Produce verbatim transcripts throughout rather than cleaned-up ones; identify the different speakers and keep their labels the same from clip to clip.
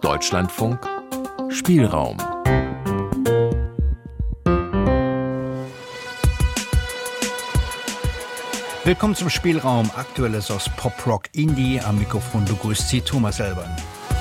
Speaker 1: Deutschlandfunk Spielraum.
Speaker 2: Willkommen zum Spielraum. Aktuelles aus Pop, Rock, Indie. Am Mikrofon begrüßt Sie Thomas Elbern.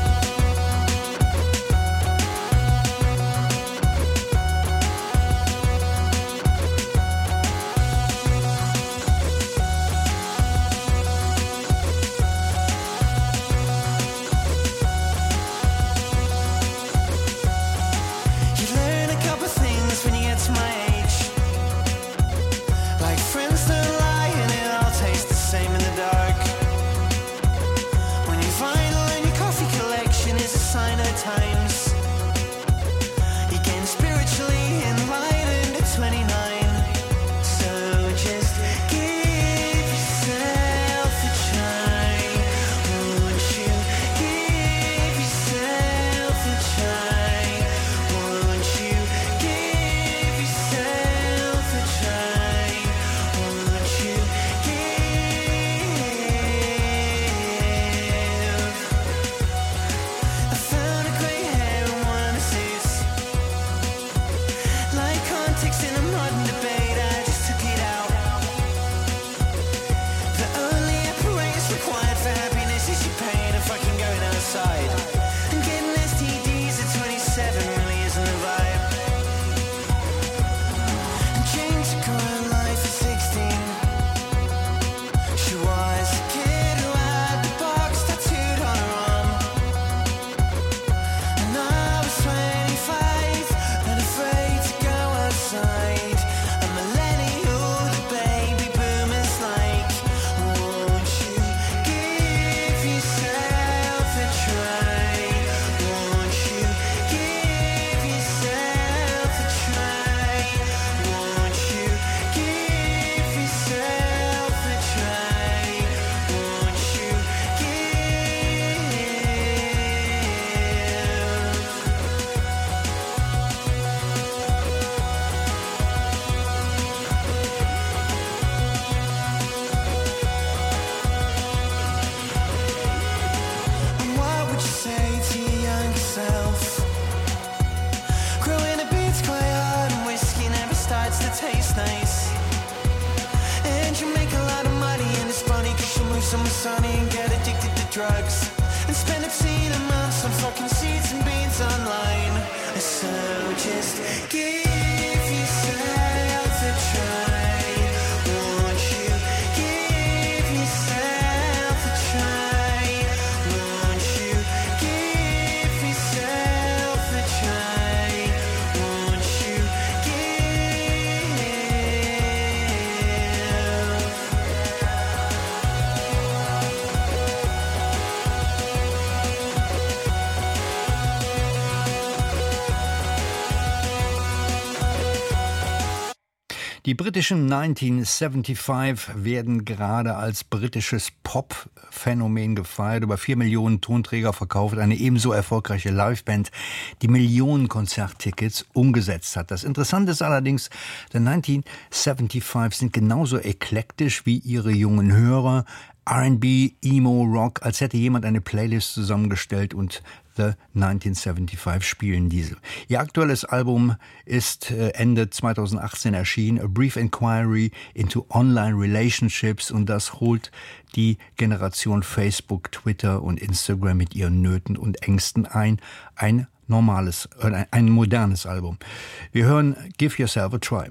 Speaker 2: Die britischen neunzehnhundertfünfundsiebzig werden gerade als britisches Pop-Phänomen gefeiert. Über vier Millionen Tonträger verkauft, eine ebenso erfolgreiche Liveband, die Millionen Konzerttickets umgesetzt hat. Das Interessante ist allerdings, die neunzehnhundertfünfundsiebzig sind genauso eklektisch wie ihre jungen Hörer. R and B, Emo, Rock, als hätte jemand eine Playlist zusammengestellt und The neunzehnhundertfünfundsiebzig spielen diese. Ihr aktuelles Album ist Ende zweitausendachtzehn erschienen, A Brief Inquiry into Online Relationships, und das holt die Generation Facebook, Twitter und Instagram mit ihren Nöten und Ängsten ein. Ein normales, ein modernes Album. Wir hören Give Yourself a Try.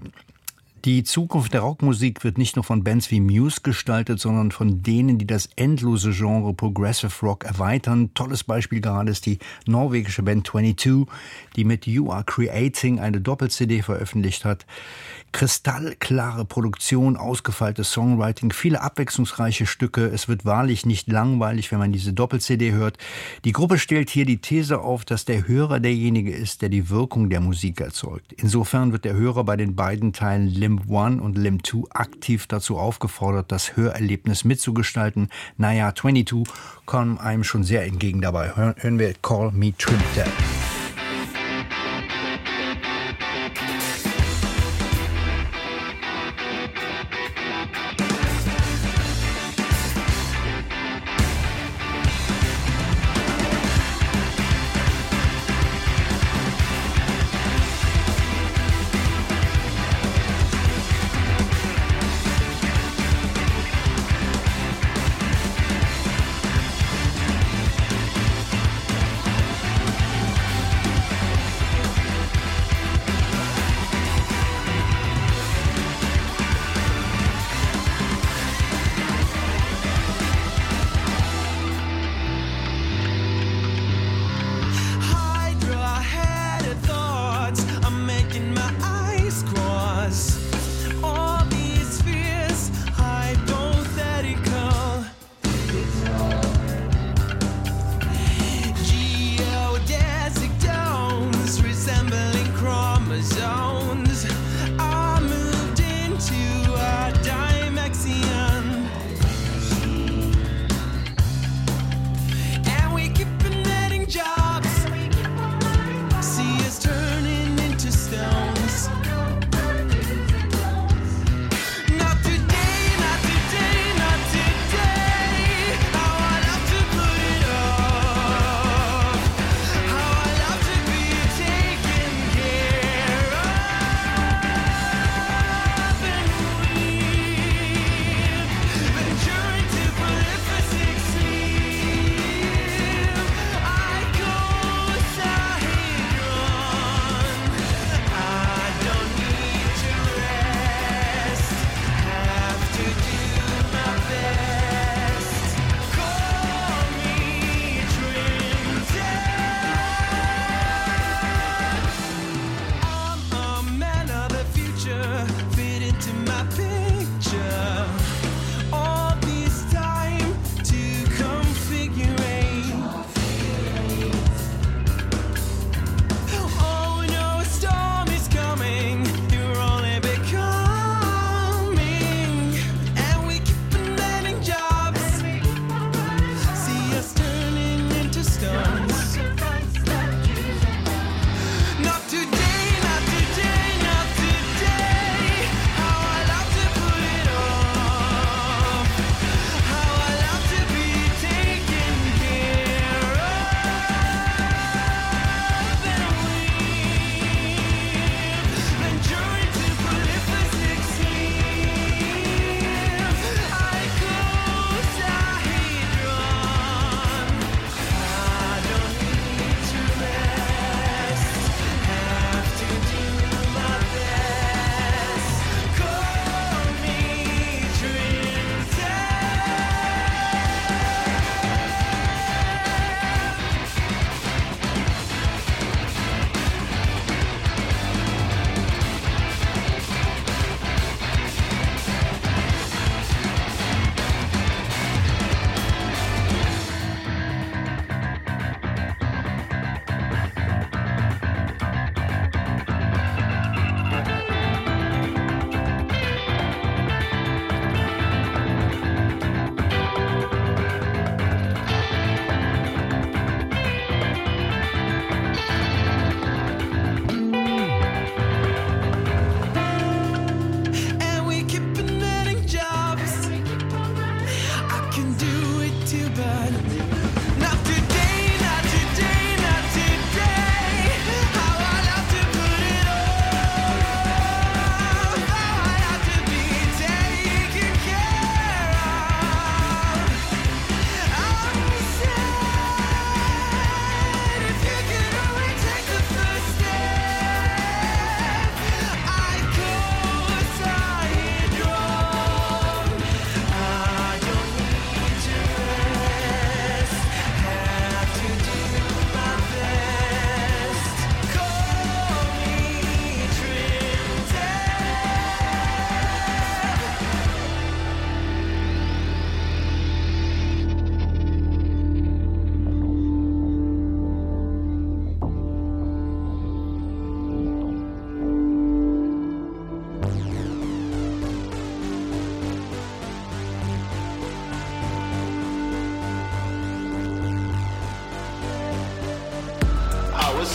Speaker 2: Die Zukunft der Rockmusik wird nicht nur von Bands wie Muse gestaltet, sondern von denen, die das endlose Genre Progressive Rock erweitern. Tolles Beispiel gerade ist die norwegische Band zweiundzwanzig, die mit You Are Creating eine Doppel-C D veröffentlicht hat. Kristallklare Produktion, ausgefeiltes Songwriting, viele abwechslungsreiche Stücke. Es wird wahrlich nicht langweilig, wenn man diese Doppel-C D hört. Die Gruppe stellt hier die These auf, dass der Hörer derjenige ist, der die Wirkung der Musik erzeugt. Insofern wird der Hörer bei den beiden Teilen Limb eins und Limb zwei aktiv dazu aufgefordert, das Hörerlebnis mitzugestalten. Naja, zweiundzwanzig kommen einem schon sehr entgegen dabei. Hören wir Call Me Trinidad.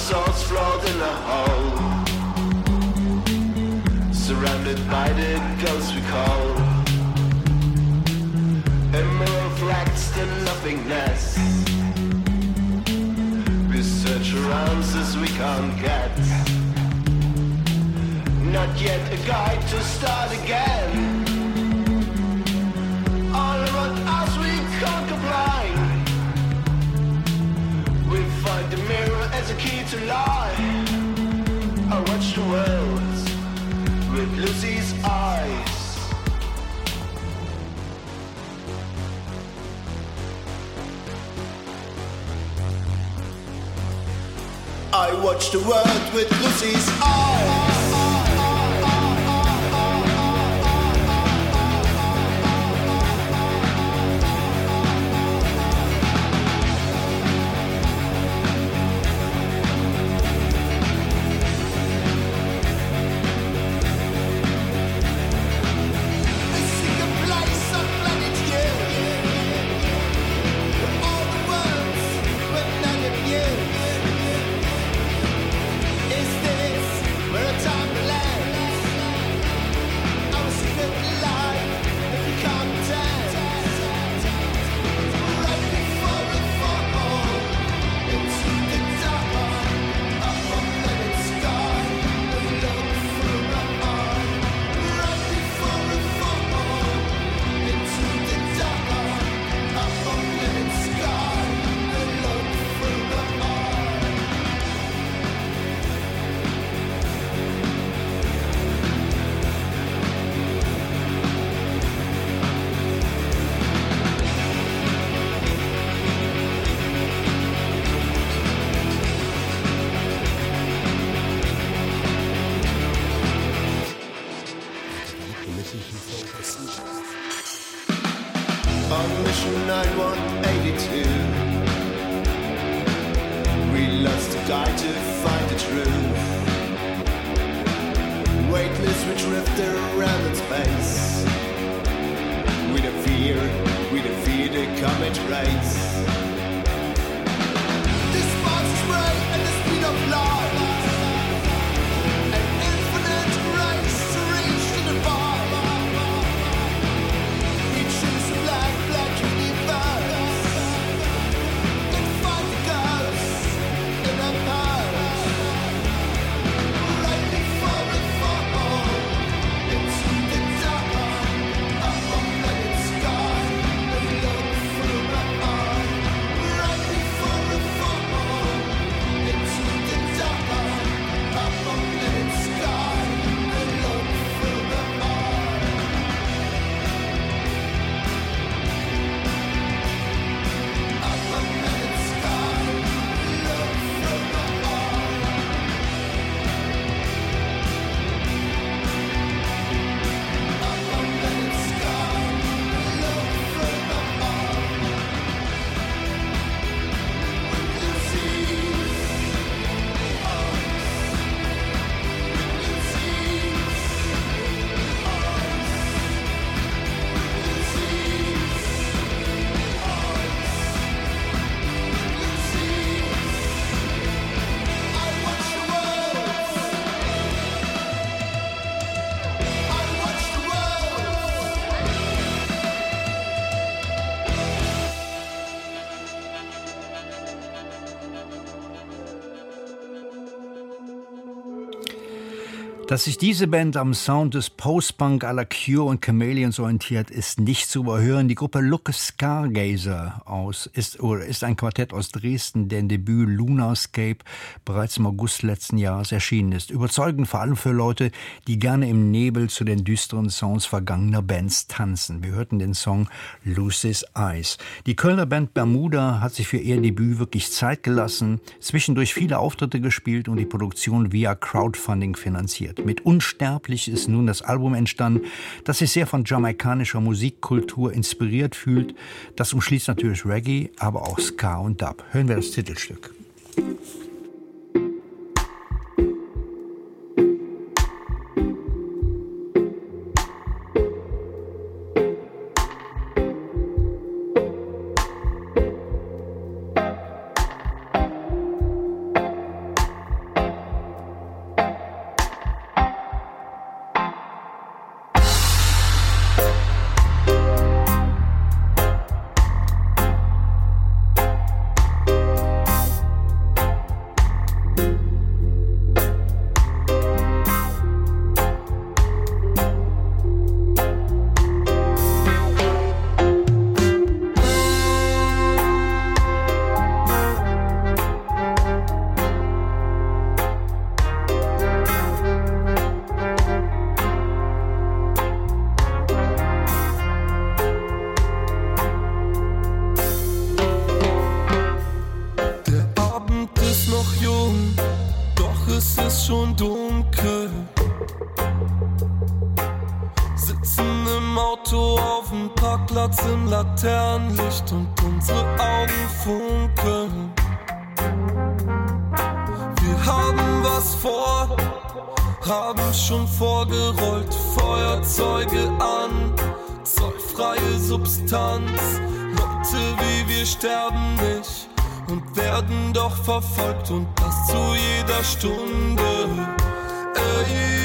Speaker 3: souls float in a hole, surrounded by the ghosts we call. A mirror reflects the nothingness. We search for answers we can't get. Not yet a guide to start again. All around us we conquer blind. We find the mirror as a key to life. I watch the world with Lucy's eyes. I watch the world with Lucy's eyes.
Speaker 2: Dass sich diese Band am Sound des Post-Punk à la Cure und Chameleons orientiert, ist nicht zu überhören. Die Gruppe Look Stargazer aus ist, oder ist ein Quartett aus Dresden, deren Debüt Lunarscape bereits im August letzten Jahres erschienen ist. Überzeugend vor allem für Leute, die gerne im Nebel zu den düsteren Sounds vergangener Bands tanzen. Wir hörten den Song Lucy's Eyes. Die Kölner Band Bermuda hat sich für ihr Debüt wirklich Zeit gelassen, zwischendurch viele Auftritte gespielt und die Produktion via Crowdfunding finanziert. Mit Unsterblich ist nun das Album entstanden, das sich sehr von jamaikanischer Musikkultur inspiriert fühlt. Das umschließt natürlich Reggae, aber auch Ska und Dub. Hören wir das Titelstück.
Speaker 4: schon dunkel. Sitzen im Auto auf dem Parkplatz im Laternenlicht und unsere Augen funkeln. Wir haben was vor, haben schon vorgerollt, Feuerzeuge an, zollfreie Substanz. Leute wie wir sterben nicht und werden doch verfolgt und das zu jeder Stunde. Ey.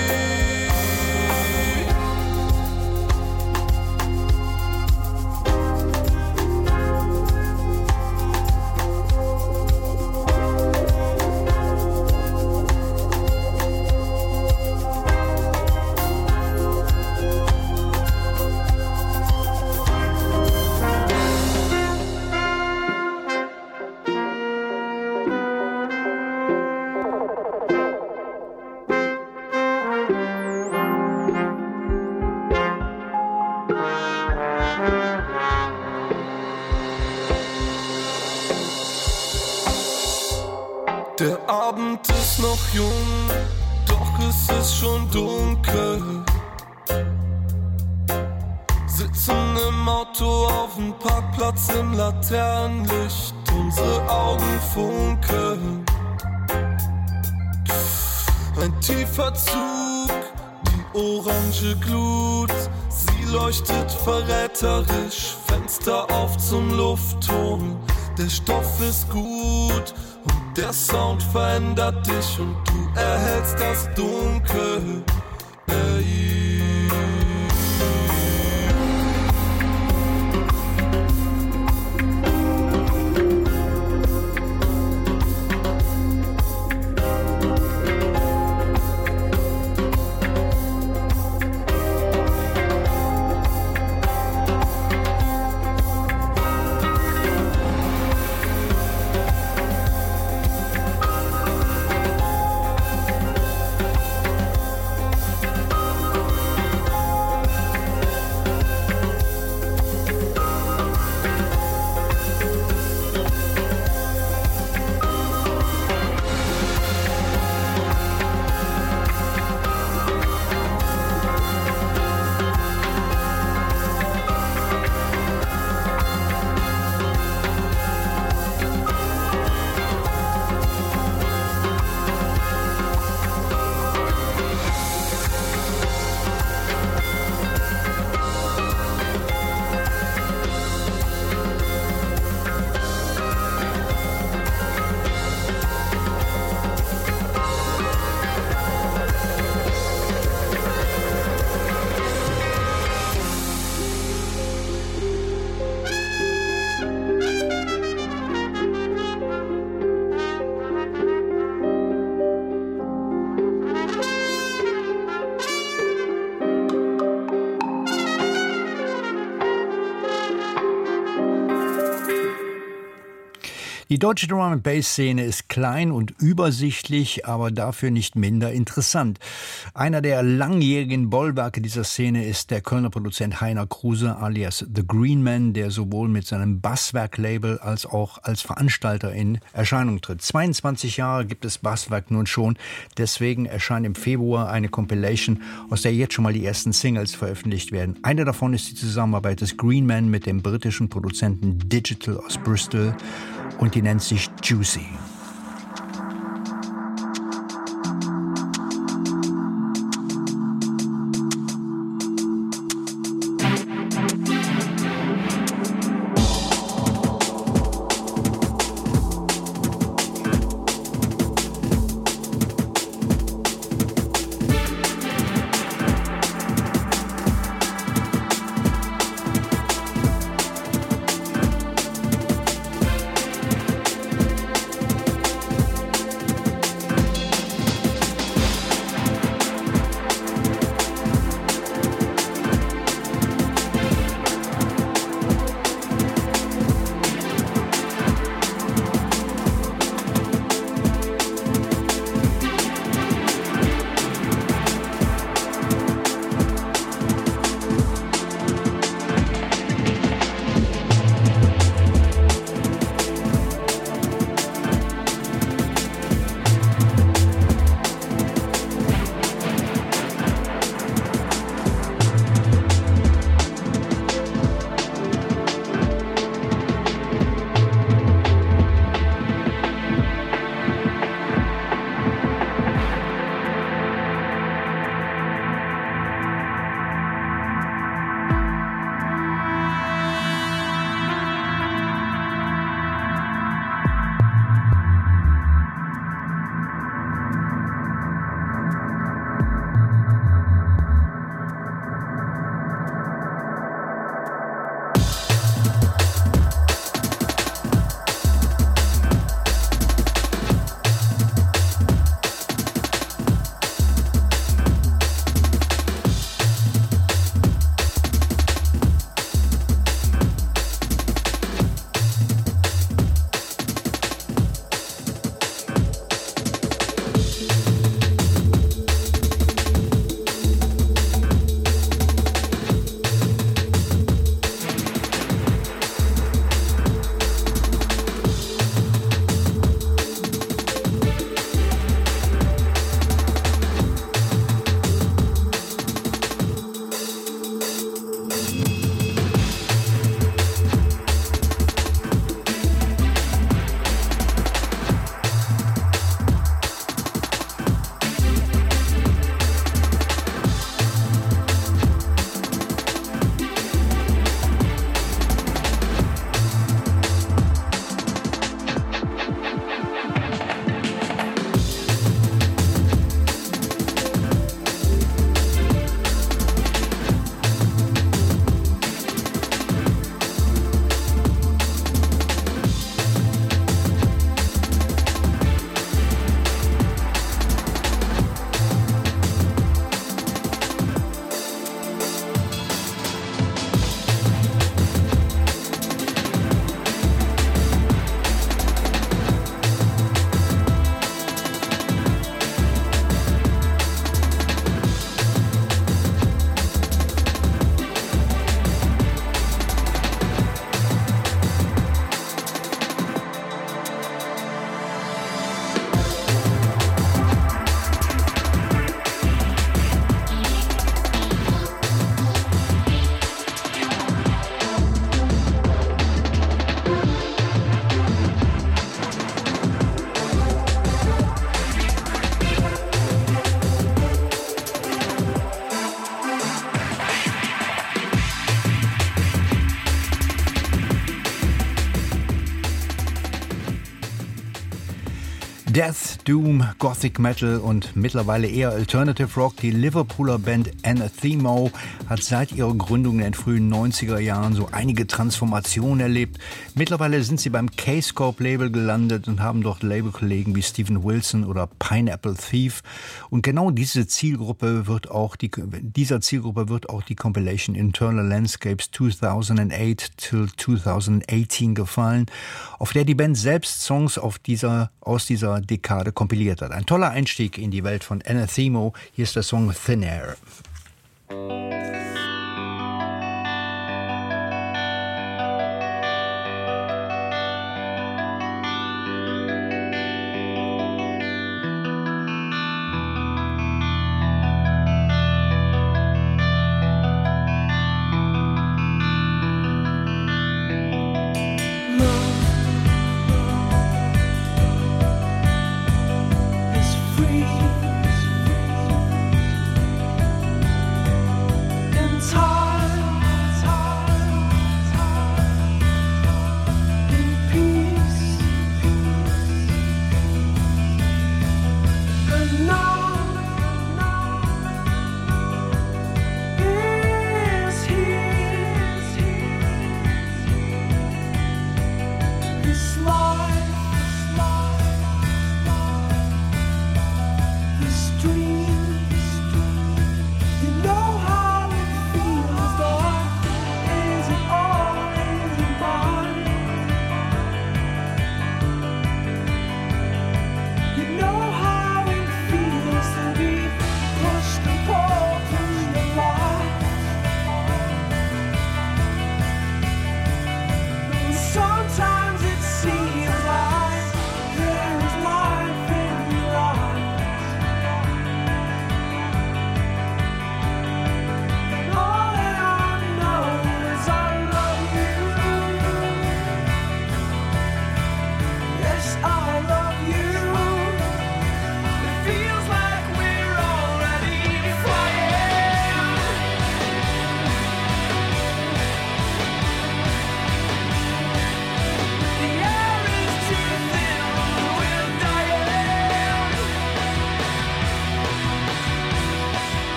Speaker 4: Der Abend ist noch jung, doch es ist schon dunkel. Sitzen im Auto auf dem Parkplatz im Laternenlicht, unsere Augen funkeln. Ein tiefer Zug, die orange Glut, sie leuchtet verräterisch, Fenster auf zum Luft holen. Der Stoff ist gut und der Sound verändert dich und du erhältst das Dunkel. Ey.
Speaker 2: Die deutsche Drum-and-Bass-Szene ist klein und übersichtlich, aber dafür nicht minder interessant. Einer der langjährigen Bollwerke dieser Szene ist der Kölner Produzent Heiner Kruse alias The Green Man, der sowohl mit seinem Basswerk-Label als auch als Veranstalter in Erscheinung tritt. zweiundzwanzig Jahre gibt es Basswerk nun schon, deswegen erscheint im Februar eine Compilation, aus der jetzt schon mal die ersten Singles veröffentlicht werden. Eine davon ist die Zusammenarbeit des Green Man mit dem britischen Produzenten Digital aus Bristol und die nennt sich Juicy. Death, Doom, Gothic Metal und mittlerweile eher Alternative Rock. Die Liverpooler Band Anathema hat seit ihrer Gründung in den frühen neunziger Jahren so einige Transformationen erlebt. Mittlerweile sind sie beim K-Scope-Label gelandet und haben dort Labelkollegen wie Steven Wilson oder Pineapple Thief. Und genau diese Zielgruppe wird auch die, dieser Zielgruppe wird auch die Compilation Internal Landscapes zweitausendacht till zweitausendachtzehn gefallen, auf der die Band selbst Songs auf dieser, aus dieser Dekade kompiliert hat. Ein toller Einstieg in die Welt von Anathema. Hier ist der Song Thin Air.
Speaker 5: Free.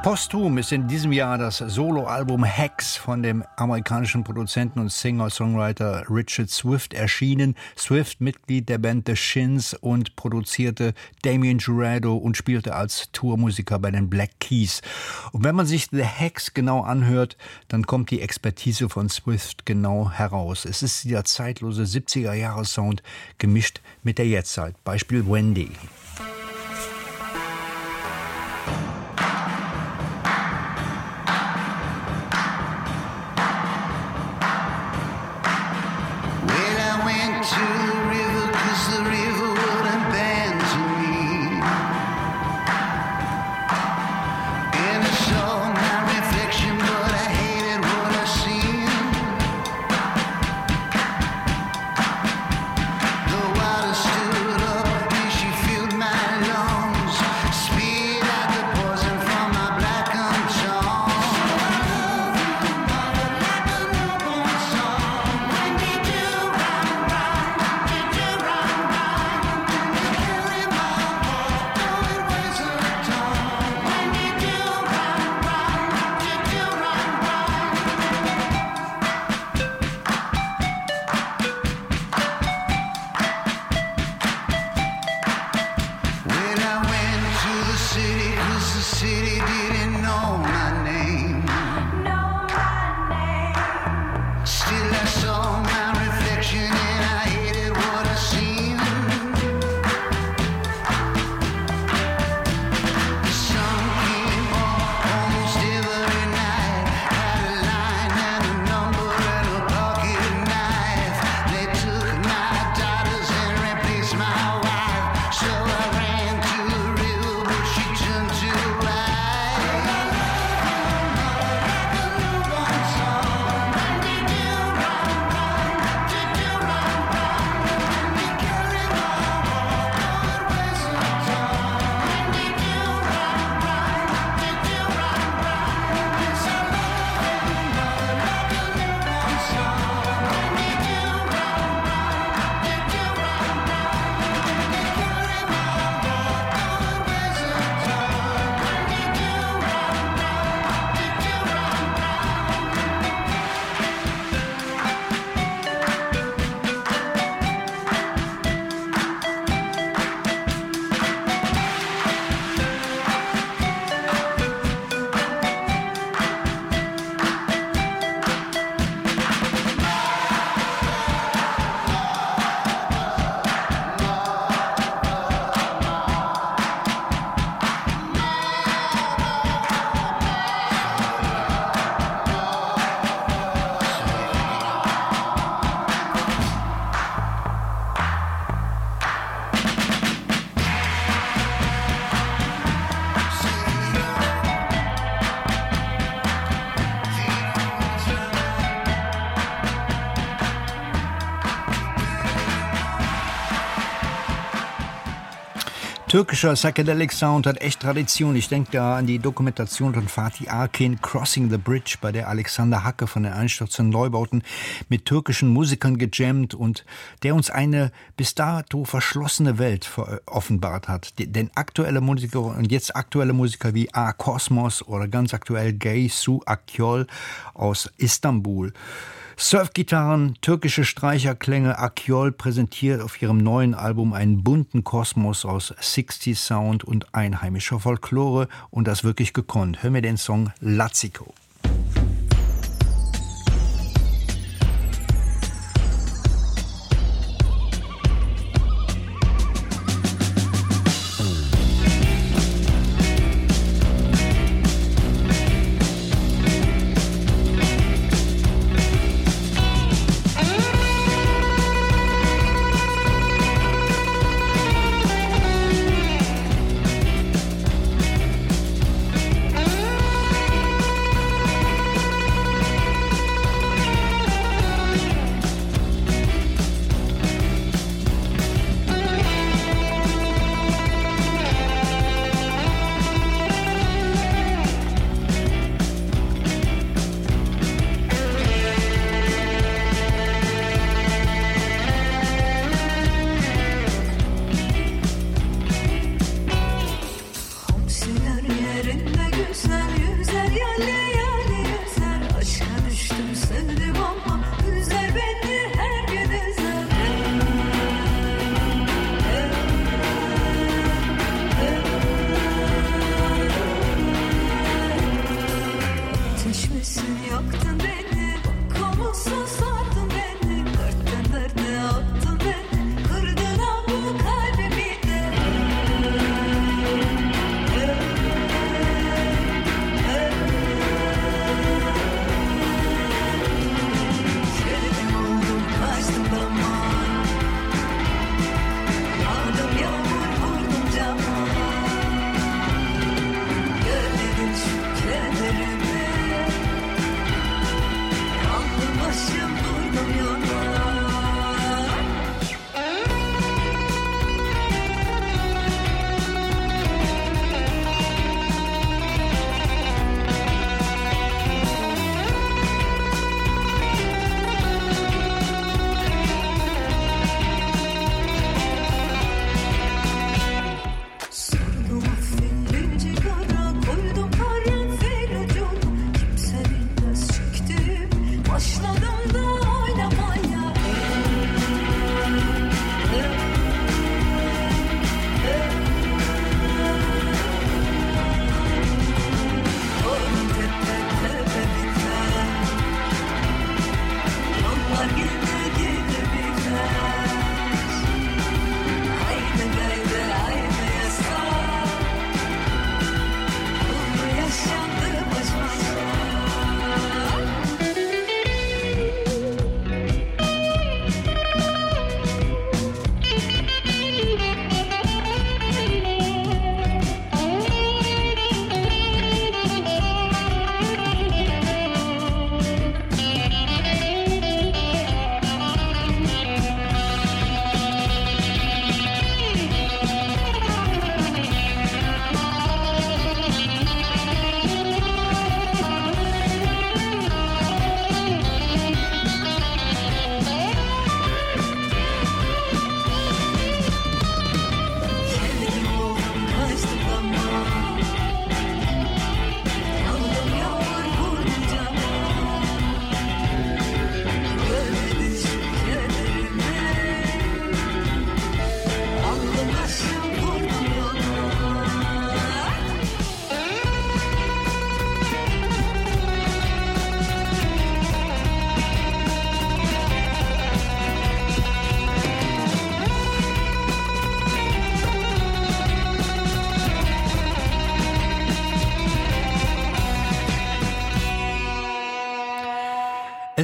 Speaker 2: Posthum ist in diesem Jahr das Soloalbum Hex von dem amerikanischen Produzenten und Singer-Songwriter Richard Swift erschienen. Swift, Mitglied der Band The Shins, und produzierte Damien Jurado und spielte als Tourmusiker bei den Black Keys. Und wenn man sich The Hex genau anhört, dann kommt die Expertise von Swift genau heraus. Es ist dieser zeitlose siebziger-Jahre-Sound gemischt mit der Jetztzeit. Beispiel Wendy. Türkischer Psychedelic Sound hat echt Tradition. Ich denke da an die Dokumentation von Fatih Akin, Crossing the Bridge, bei der Alexander Hacke von den Einstürzenden Neubauten mit türkischen Musikern gejammt und der uns eine bis dato verschlossene Welt offenbart hat. Denn aktuelle Musiker und jetzt aktuelle Musiker wie A. Kosmos oder ganz aktuell Gay Su Akyol aus Istanbul. Surfgitarren, türkische Streicherklänge. Akyol präsentiert auf ihrem neuen Album einen bunten Kosmos aus sechziger Sound und einheimischer Folklore, und das wirklich gekonnt. Hör mir den Song Latsiko.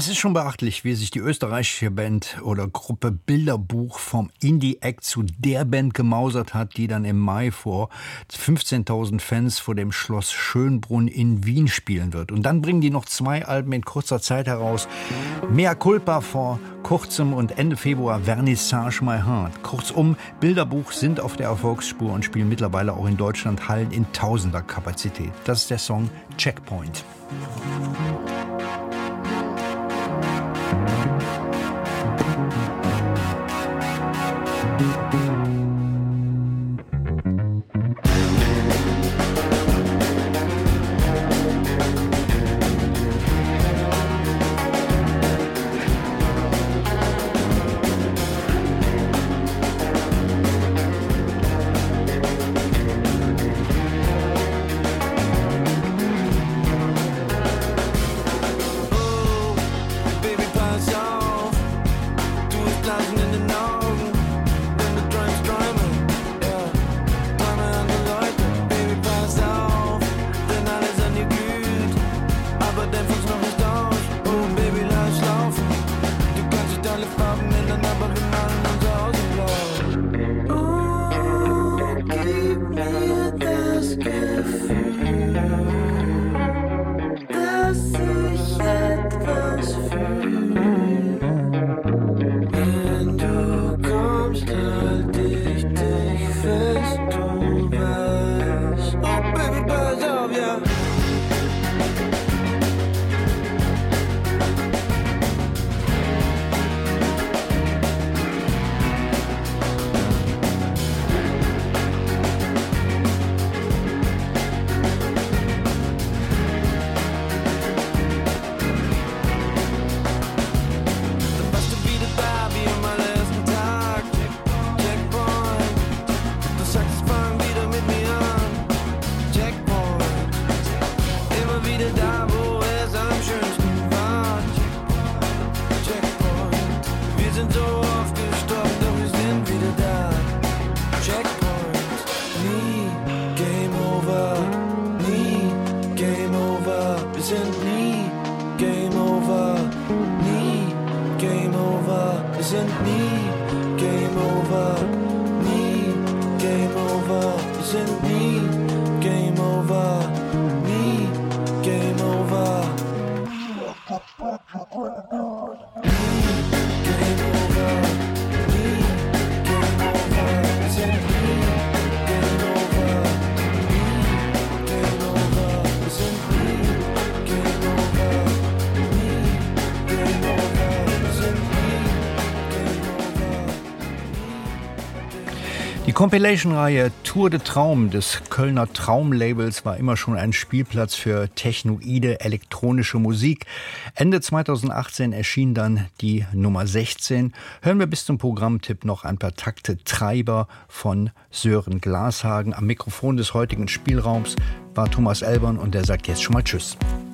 Speaker 2: Es ist schon beachtlich, wie sich die österreichische Band oder Gruppe Bilderbuch vom Indie-Act zu der Band gemausert hat, die dann im Mai vor fünfzehntausend Fans vor dem Schloss Schönbrunn in Wien spielen wird. Und dann bringen die noch zwei Alben in kurzer Zeit heraus. Mea Culpa vor kurzem und Ende Februar Vernissage My Heart. Kurzum, Bilderbuch sind auf der Erfolgsspur und spielen mittlerweile auch in Deutschland Hallen in tausender Kapazität. Das ist der Song Checkpoint. Die Compilation-Reihe Tour de Traum des Kölner Traumlabels war immer schon ein Spielplatz für technoide elektronische Musik. Ende zweitausendachtzehn erschien dann die Nummer sechzehn. Hören wir bis zum Programmtipp noch ein paar Takte Treiber von Sören Glashagen. Am Mikrofon des heutigen Spielraums war Thomas Elbern und der sagt jetzt schon mal Tschüss.